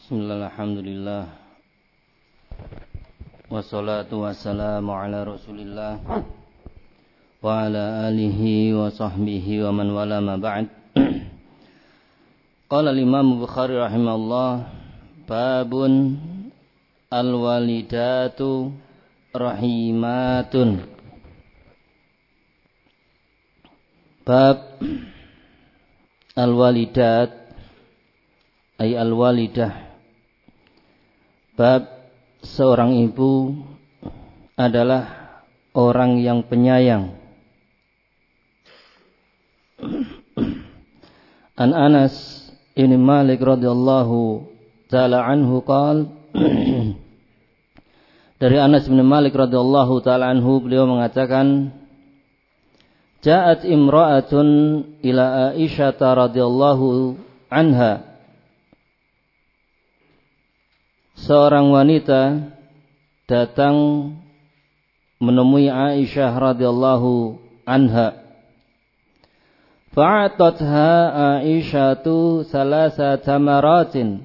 Bismillah, alhamdulillah. Wassalatu wassalamu ala rasulillah wa ala alihi wa sahbihi wa man wala ma ba'd. Qala al-Imam Bukhari rahimahullah, babun al-walidatu rahimatun. Bab al-walidat ay al-walidah. Bab seorang ibu adalah orang yang penyayang. An Anas bin Malik radhiyallahu taala anhu qala dari Anas bin Malik radhiyallahu taala anhu, beliau mengatakan, ja'at imra'atun ila Aisyah radhiyallahu anha. Seorang wanita datang menemui Aisyah radhiyallahu anha. Fa'atatha Aisyatu salasa tamaratin.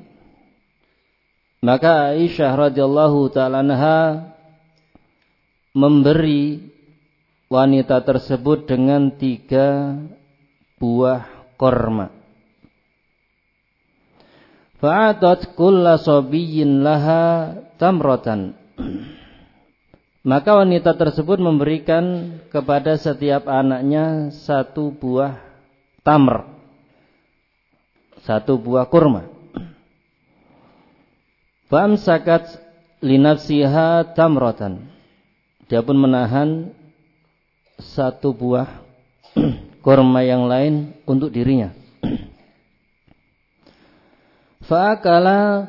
Maka Aisyah radhiyallahu ta'ala anha memberi wanita tersebut dengan 3 buah korma. Fa'atat kulla sabiyyin laha tamratan. Maka wanita tersebut memberikan kepada setiap anaknya 1 buah tamr, 1 buah kurma. Fa'amsakat linafsiha tamratan. Dia pun menahan 1 buah kurma yang lain untuk dirinya. Fa'akala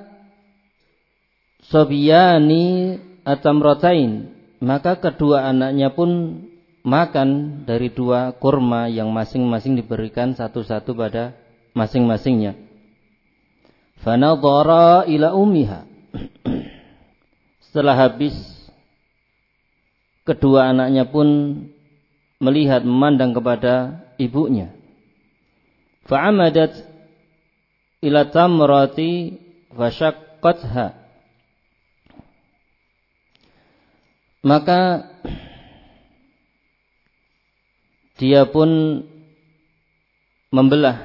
sobiyani atamrotain. Maka kedua anaknya pun makan dari 2 kurma yang masing-masing diberikan satu-satu pada masing-masingnya. Fanadhara ila ummiha. Setelah habis, kedua anaknya pun melihat, memandang kepada ibunya. Fa'amadat ila tamrati fashaqqatha. Maka dia pun membelah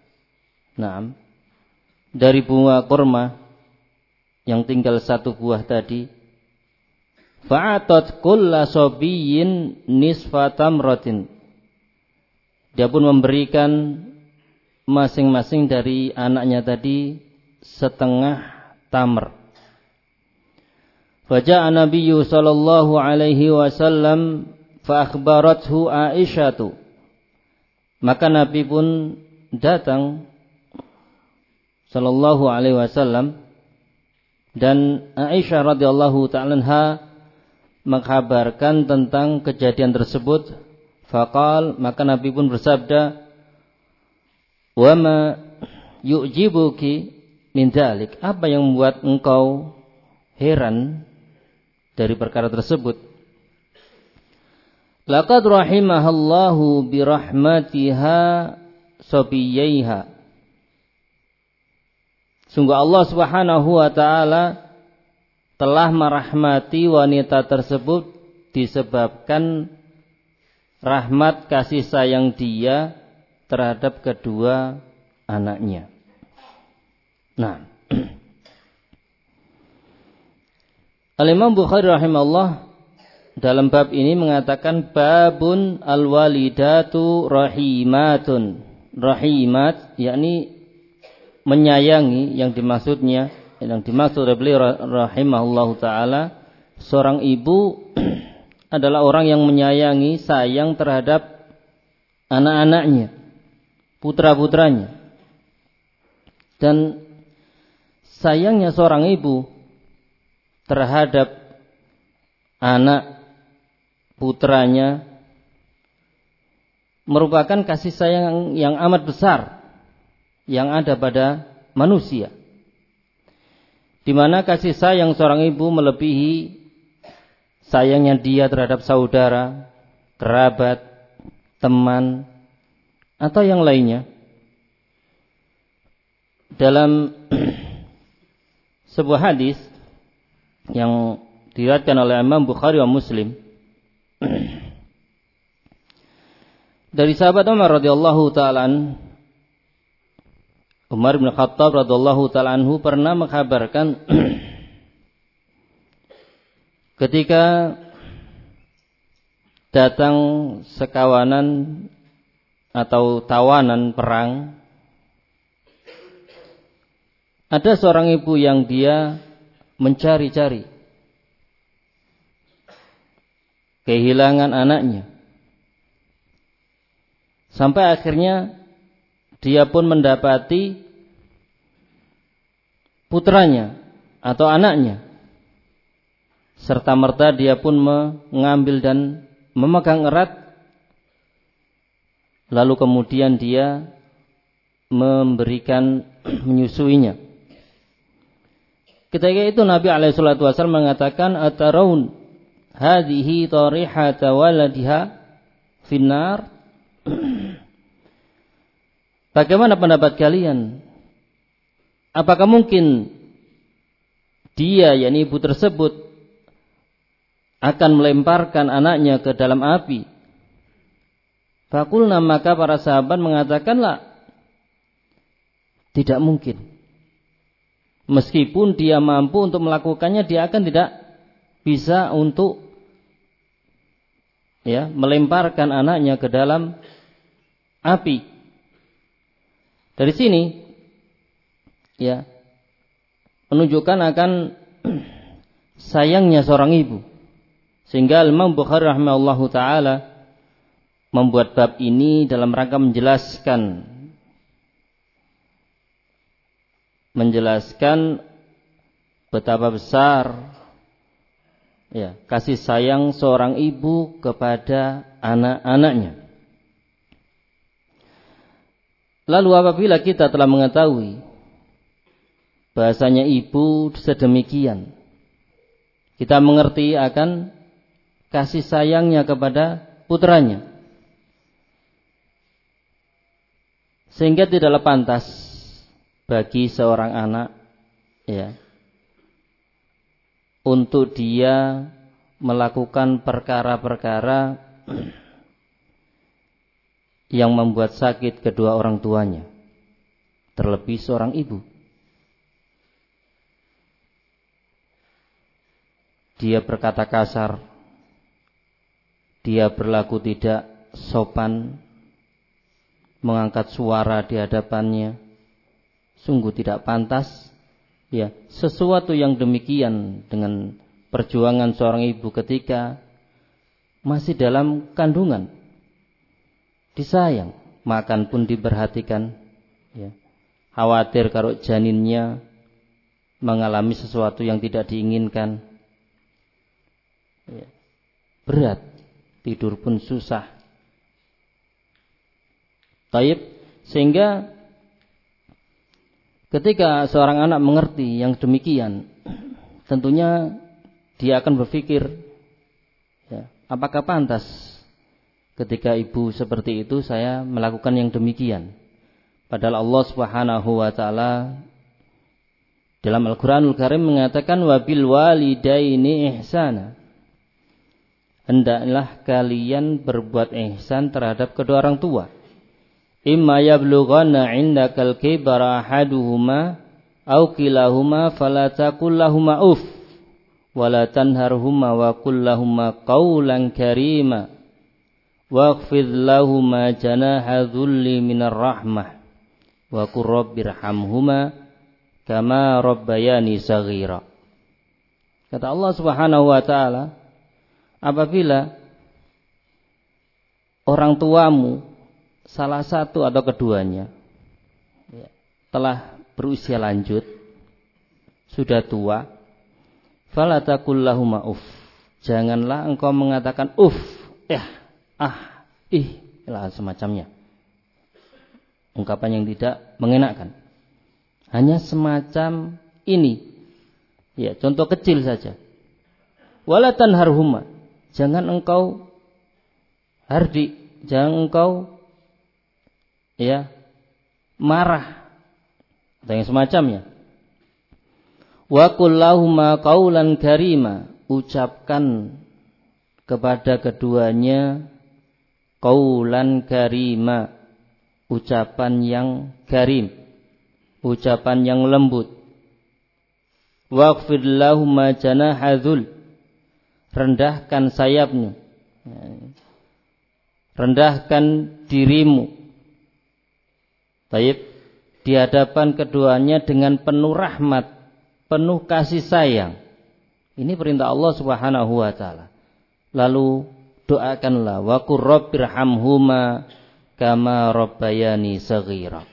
dari buah kurma yang tinggal 1 buah tadi. Fa'atat kulla sabiyyin nisfa tamratin. Dia pun memberikan masing-masing dari anaknya tadi 1/2 tamr. Faja'a Nabiyyu sallallahu alaihi wasallam fa akhbarathu Aisyatu. Maka Nabi pun datang sallallahu alaihi wasallam, dan Aisyah radhiyallahu ta'ala anha mengkabarkan tentang kejadian tersebut. Faqal, maka Nabi pun bersabda, wa ma yu'jibuki min dzalik. Apa yang membuat engkau heran dari perkara tersebut? Laqad rahimahallahu bi rahmatiha sabiyaiha. Sungguh Allah Subhanahu wa taala telah merahmati wanita tersebut disebabkan rahmat kasih sayang dia terhadap kedua anaknya. Al-Imam Bukhari rahimahullah dalam bab ini mengatakan babun al-walidatu rahimatun. Rahimat yakni menyayangi, yang dimaksud oleh beliau rahimahullahu taala, seorang ibu adalah orang yang menyayangi, sayang terhadap anak-anaknya, putra-putranya. Dan sayangnya seorang ibu terhadap anak putranya merupakan kasih sayang yang amat besar yang ada pada manusia, di mana kasih sayang seorang ibu melebihi sayangnya dia terhadap saudara, kerabat, teman, atau yang lainnya. Dalam sebuah hadis yang diriwayatkan oleh Imam Bukhari wa Muslim dari sahabat Umar radhiyallahu taala Umar bin Khattab radhiyallahu taala anhu pernah mengkabarkan ketika datang sekawanan atau tawanan perang, ada seorang ibu yang dia mencari-cari kehilangan anaknya. Sampai akhirnya dia pun mendapati putranya atau anaknya. Serta merta dia pun mengambil dan memegang erat. Lalu kemudian dia memberikan menyusuinya. Ketika itu Nabi SAW mengatakan, "Ataraun hadhihi tarihata waladiha finnar." Bagaimana pendapat kalian? Apakah mungkin dia, yakni ibu tersebut, akan melemparkan anaknya ke dalam api? Fakulna, maka para sahabat mengatakanlah, tidak mungkin. Meskipun dia mampu untuk melakukannya, dia akan tidak bisa untuk melemparkan anaknya ke dalam api. Dari sini menunjukkan akan sayangnya seorang ibu, sehingga Imam Bukhari rahimahullahu taala membuat bab ini dalam rangka menjelaskan betapa besar kasih sayang seorang ibu kepada anak-anaknya. Lalu apabila kita telah mengetahui bahasanya ibu sedemikian, kita mengerti akan kasih sayangnya kepada putranya, sehingga tidaklah pantas bagi seorang anak untuk dia melakukan perkara-perkara yang membuat sakit kedua orang tuanya, terlebih seorang ibu. Dia berkata kasar, dia berlaku tidak sopan, mengangkat suara di hadapannya, sungguh tidak pantas. Sesuatu yang demikian dengan perjuangan seorang ibu ketika masih dalam kandungan, disayang, makan pun diperhatikan, khawatir kalau janinnya mengalami sesuatu yang tidak diinginkan, berat, tidur pun susah. Taib, sehingga ketika seorang anak mengerti yang demikian, tentunya dia akan berpikir, apakah pantas ketika ibu seperti itu saya melakukan yang demikian? Padahal Allah Subhanahu wa taala dalam Al-Qur'anul Karim mengatakan, wabil walidaini ihsana. Hendaklah kalian berbuat ihsan terhadap kedua orang tua. Imma yablughanna 'indakal kibara ahaduhuma aw kilahuma fala taqul lahumā uff wa la tanharhumā wa qul lahumā qawlan karīmā wakhfid lahumā janāha dhulli minar rahmah wa qur rabbirhamhumā kamā rabbayani shaghīrā. Kata Allah Subhanahu wa taala, apabila orang tuamu salah satu atau keduanya telah berusia lanjut, sudah tua, fala taqul lahumā uff, janganlah engkau mengatakan uff, semacamnya, ungkapan yang tidak mengenakan. Hanya semacam ini, contoh kecil saja. Wala tanharhuma, jangan engkau hardik, jangan engkau marah atau yang semacamnya. Wa qul lahuma qaulan karima, ucapkan kepada keduanya qaulan karima, ucapan yang karim, ucapan yang lembut. Waqfid lahuma janahadzul, rendahkan sayapnya, rendahkan dirimu. Baik, di hadapan keduanya dengan penuh rahmat, penuh kasih sayang. Ini perintah Allah Subhanahu wa taala. Lalu doakanlah, wa qur rabbirhamhuma kama rabbayani shaghira.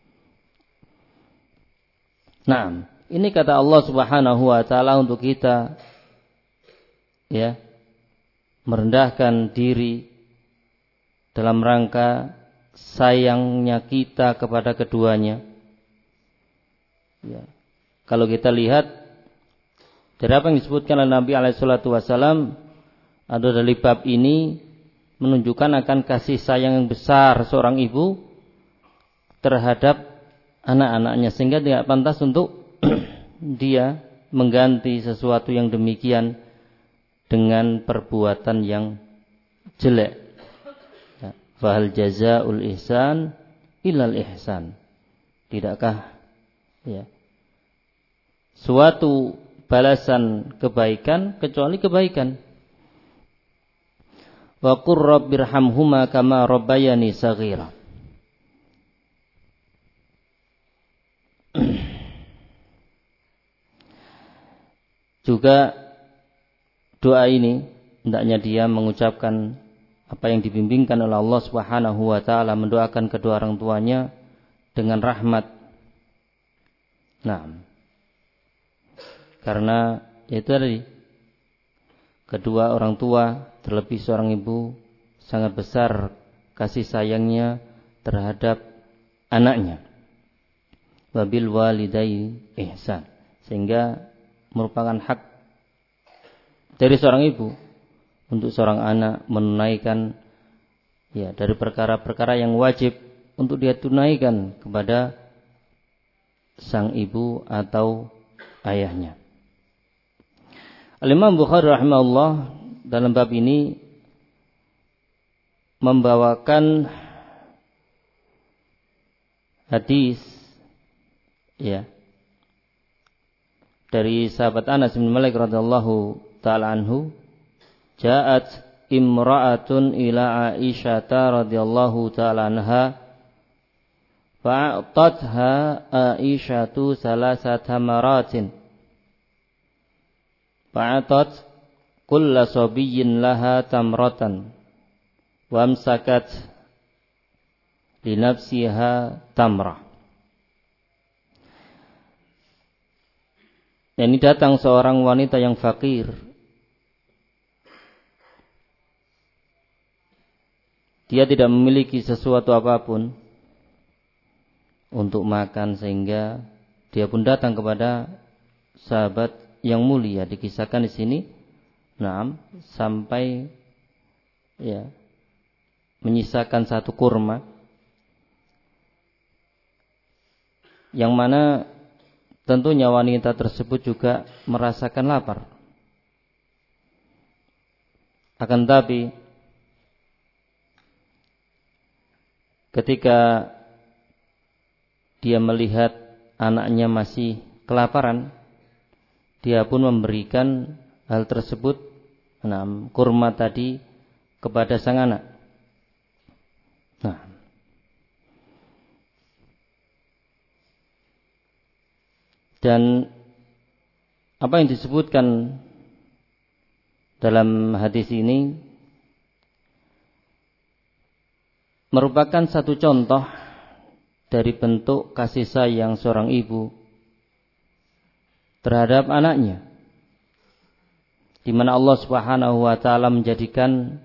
Nah, ini kata Allah Subhanahu wa taala untuk kita, ya, merendahkan diri dalam rangka sayangnya kita kepada keduanya. Ya. Kalau kita lihat dari apa yang disebutkan oleh Nabi alaihissalatu wassalam, ada dari bab ini menunjukkan akan kasih sayang yang besar seorang ibu terhadap anak-anaknya, sehingga tidak pantas untuk dia mengganti sesuatu yang demikian dengan perbuatan yang jelek. Fahal jazaul ihsan ilal ihsan. Tidakkah, ya, suatu balasan kebaikan kecuali kebaikan. Wa qur rabbirhamhuma kama rabbayani shaghira. Juga doa ini hendaknya dia mengucapkan apa yang dibimbingkan oleh Allah Subhanahu wa taala, mendoakan kedua orang tuanya dengan rahmat. Nah, karena itu tadi, kedua orang tua, terlebih seorang ibu, sangat besar kasih sayangnya terhadap anaknya. Wabil walidai ihsan, sehingga merupakan hak dari seorang ibu untuk seorang anak menunaikan, ya, dari perkara-perkara yang wajib untuk dia tunaikan kepada sang ibu atau ayahnya. Al-Imam Bukhari rahimahullah dalam bab ini membawakan hadis, ya, dari sahabat Anas bin Malik radhiyallahu taala anhu, ja'at imra'atun ila Aisyah radhiyallahu ta'ala anha fa'atatha Aisyatu salasata maratin fa'atat kulla sabiyyin laha tamratan wa amsakat li nafsiha tamrah. Ini datang seorang wanita yang fakir. Dia tidak memiliki sesuatu apapun untuk makan, sehingga dia pun datang kepada sahabat yang mulia, dikisahkan di sini, nah, sampai, ya, menyisakan satu kurma, yang mana tentunya wanita tersebut juga merasakan lapar. Akan tapi ketika dia melihat anaknya masih kelaparan, dia pun memberikan hal tersebut, kurma tadi, kepada sang anak. Nah, dan apa yang disebutkan dalam hadis ini merupakan satu contoh dari bentuk kasih sayang seorang ibu terhadap anaknya, di mana Allah Subhanahu wa taala menjadikan,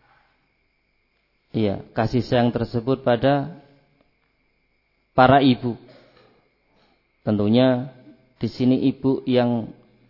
ya, kasih sayang tersebut pada para ibu. Tentunya di sini ibu yang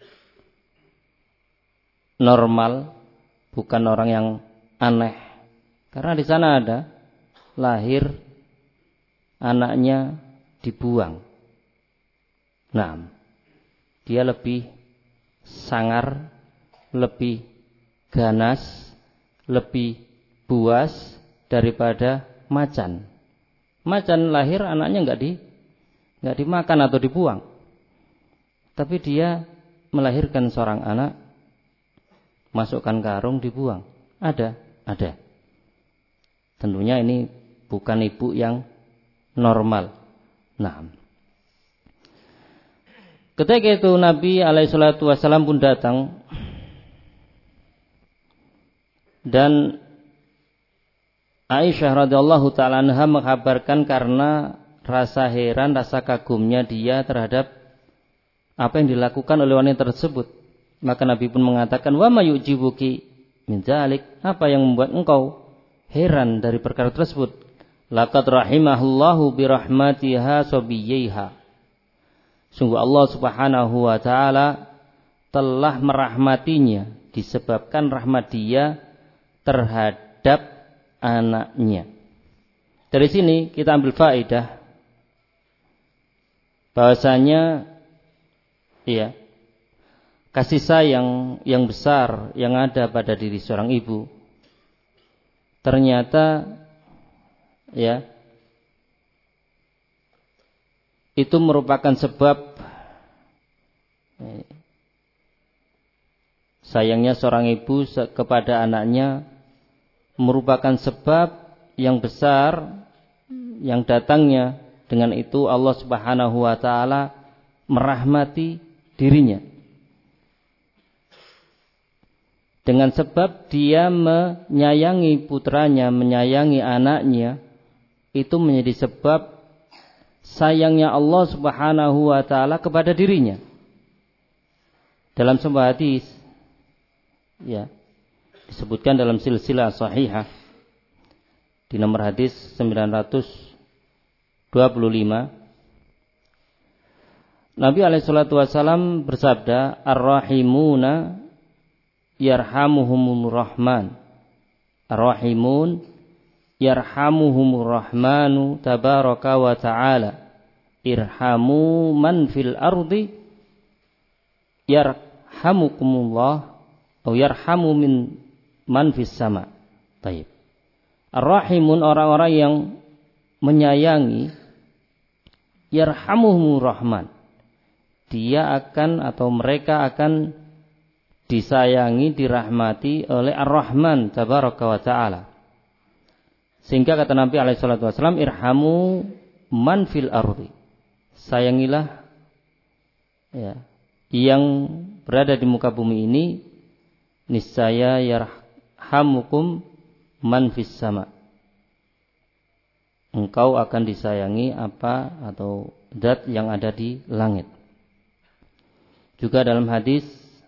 normal, bukan orang yang aneh, karena di sana ada lahir anaknya dibuang. Nah, dia lebih sangar, lebih ganas, lebih buas daripada macan. Macan lahir anaknya nggak dimakan atau dibuang, tapi dia melahirkan seorang anak, masukkan karung, dibuang. Ada. Tentunya ini bukan ibu yang normal. Nah, ketika itu Nabi SAW pun datang dan Aisyah radhiyallahu taala anha mengkabarkan karena rasa heran, rasa kagumnya dia terhadap apa yang dilakukan oleh wanita tersebut. Maka Nabi pun mengatakan, "Wa ma yu'jibuki min dzalik?" Apa yang membuat engkau heran dari perkara tersebut? Laqad rahimahullahu bi rahmatiha sabiyaiha. Sungguh Allah Subhanahu wa taala telah merahmatinya disebabkan rahmat dia terhadap anaknya. Dari sini kita ambil faedah bahwasanya kasih sayang yang besar yang ada pada diri seorang ibu ternyata itu merupakan sebab sayangnya seorang ibu kepada anaknya, merupakan sebab yang besar yang datangnya dengan itu Allah Subhanahu wa taala merahmati dirinya. Dengan sebab dia menyayangi putranya, menyayangi anaknya, itu menjadi sebab sayangnya Allah Subhanahu wa taala kepada dirinya. Dalam sebuah hadis disebutkan dalam silsilah sahihah di nomor hadis 925, Nabi alaihissalatu wassalam bersabda, "Ar-rahimuna yarhamuhumur rahman." Ar-rahimun yarhamuhumur rahmanu tabaraka wa ta'ala. Irhamu man fil ardi yarhamukumullah atau yarhamu min man fis sama. Baik. Ar-rahimun, orang-orang yang menyayangi, yarhamuhumur rahman. Dia akan atau mereka akan disayangi, dirahmati oleh Ar-Rahman tabaraka wa ta'ala. Sehingga kata Nabi alaihissalatu wassalam, irhamu man fil ardi. Sayangilah yang berada di muka bumi ini, niscaya yarhamukum man fis sama. Engkau akan disayangi apa atau zat yang ada di langit. Juga dalam hadis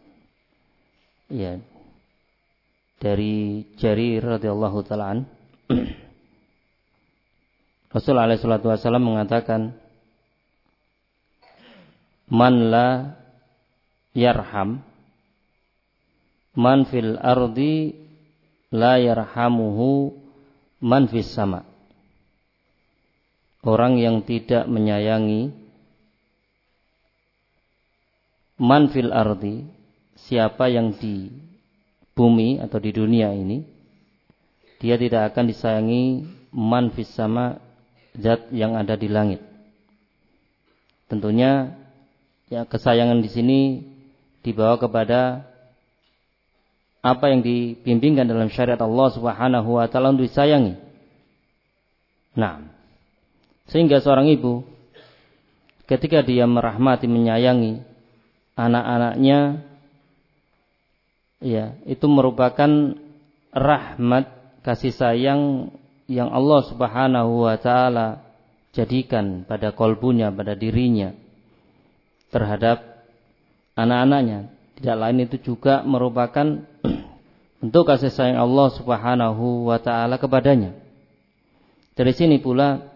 dari Jarir radhiyallahu taala an, Rasulullah alaihi salatu wasallam mengatakan, man la yarham man fil ardi la yarhamuhu man fis sama. Orang yang tidak menyayangi man fil ardi, siapa yang di bumi atau di dunia ini, dia tidak akan disayangi man fis sama, zat yang ada di langit. Tentunya kesayangan di sini dibawa kepada apa yang dibimbingkan dalam syariat Allah Subhanahu wa taala untuk disayangi. Nah, sehingga seorang ibu ketika dia merahmati, menyayangi anak-anaknya, itu merupakan rahmat, kasih sayang yang Allah Subhanahu wa taala jadikan pada kolbunya, pada dirinya terhadap anak-anaknya. Tidak lain itu juga merupakan bentuk kasih sayang Allah Subhanahu wa taala kepadanya. Dari sini pula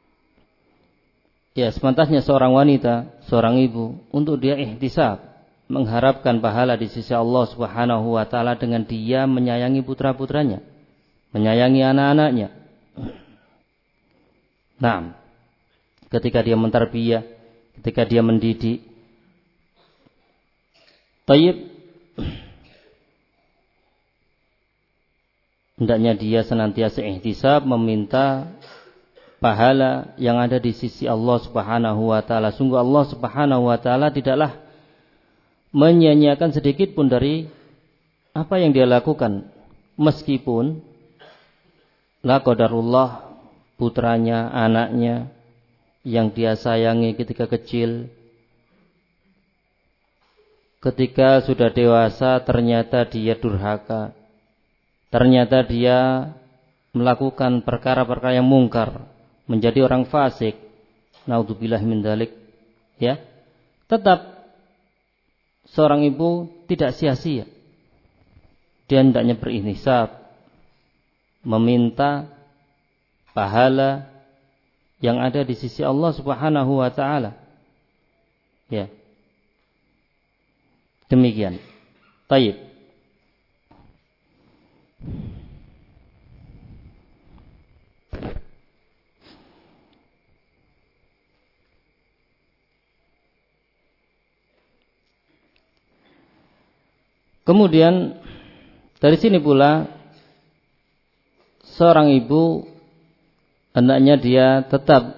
sepantasnya seorang wanita, seorang ibu, untuk dia ihtisab, mengharapkan pahala di sisi Allah Subhanahu wa taala dengan dia menyayangi putra-putranya, menyayangi anak-anaknya. Nah, ketika dia mentarbiyah, ketika dia mendidik, Tayyib, hendaknya dia senantiasa ihtisab, meminta pahala yang ada di sisi Allah Subhanahu wa taala. Sungguh Allah Subhanahu wa taala tidaklah menyia-nyiakan sedikit pun dari apa yang dia lakukan, meskipun la qadarullah putranya, anaknya yang dia sayangi ketika kecil, ketika sudah dewasa ternyata dia durhaka, ternyata dia melakukan perkara-perkara yang mungkar, menjadi orang fasik, naudzubillah min dzalik, ya. Tetap seorang ibu tidak sia-sia. Dia hendaknya berihtisab, meminta pahala yang ada di sisi Allah Subhanahu wa taala. Ya. Demikian. Tayyib. Kemudian dari sini pula seorang ibu hendaknya dia tetap,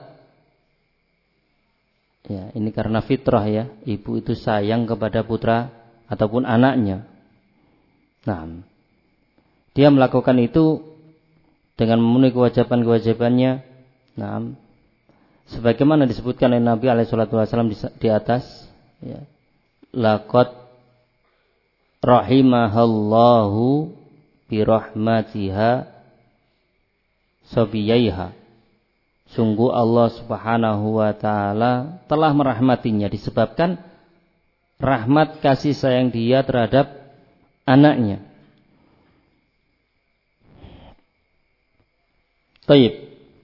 ya ini karena fitrah ya, ibu itu sayang kepada putra ataupun anaknya. Nah, dia melakukan itu dengan memenuhi kewajiban-kewajibannya. Nah, sebagaimana disebutkan oleh Nabi SAW di atas, ya, laqad rahimahallahu birahmatiha sabiyaiha. Sungguh Allah Subhanahu wa taala telah merahmatinya disebabkan rahmat kasih sayang dia terhadap anaknya. Taib.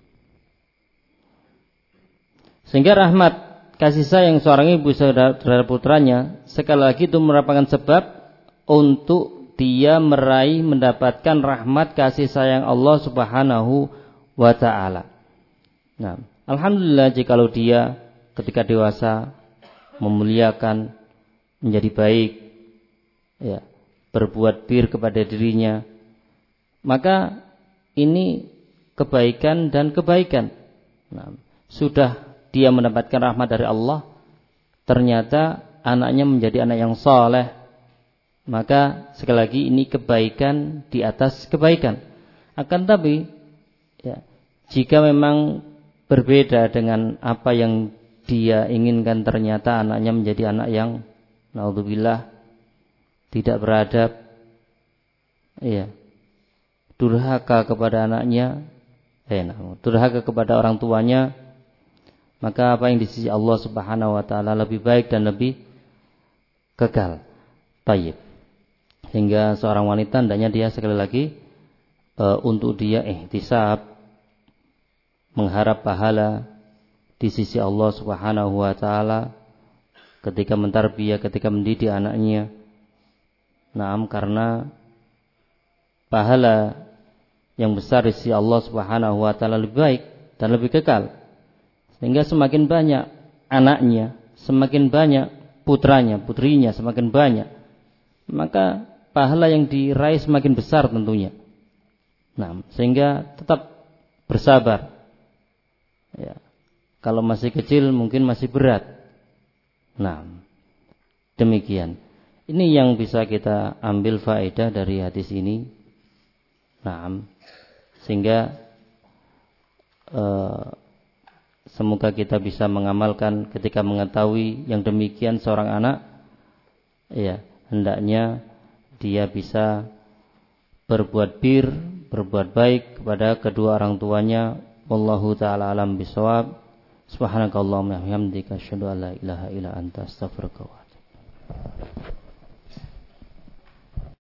Sehingga rahmat kasih sayang seorang ibu terhadap putranya sekali lagi itu merupakan sebab untuk dia meraih mendapatkan rahmat kasih sayang Allah Subhanahu wa taala. Nah, alhamdulillah jikalau dia ketika dewasa memuliakan, menjadi baik, ya, berbuat bir kepada dirinya, maka ini kebaikan dan kebaikan. Nah, sudah dia mendapatkan rahmat dari Allah, ternyata anaknya menjadi anak yang saleh, maka sekali lagi ini kebaikan di atas kebaikan. Akan tapi ya, jika memang berbeda dengan apa yang dia inginkan, ternyata anaknya menjadi anak yang naudzubillah tidak beradab, ya, durhaka kepada anaknya, durhaka kepada orang tuanya, maka apa yang di sisi Allah Subhanahu wa taala lebih baik dan lebih kekal. Tayyib. Sehingga seorang wanita hendaknya dia sekali lagi untuk dia ihtisab, mengharap pahala di sisi Allah Subhanahu wa taala ketika mentarbiyah, ketika mendidik anaknya. Naam, karena pahala yang besar di sisi Allah Subhanahu wa taala lebih baik dan lebih kekal. Sehingga semakin banyak anaknya, semakin banyak putranya, putrinya semakin banyak, maka pahala yang diraih semakin besar tentunya. Nah, sehingga tetap bersabar. Ya, kalau masih kecil mungkin masih berat. Nah, demikian. Ini yang bisa kita ambil faedah dari hadis ini. Nah, sehingga semoga kita bisa mengamalkan ketika mengetahui yang demikian seorang anak, ya, hendaknya dia bisa berbuat bir, berbuat baik kepada kedua orang tuanya. Wallahu ta'ala alam bisawab. Subhanakallahumma wa bihamdika asyhadu an la ilaha illa anta astaghfiruka wa atubu ilaik.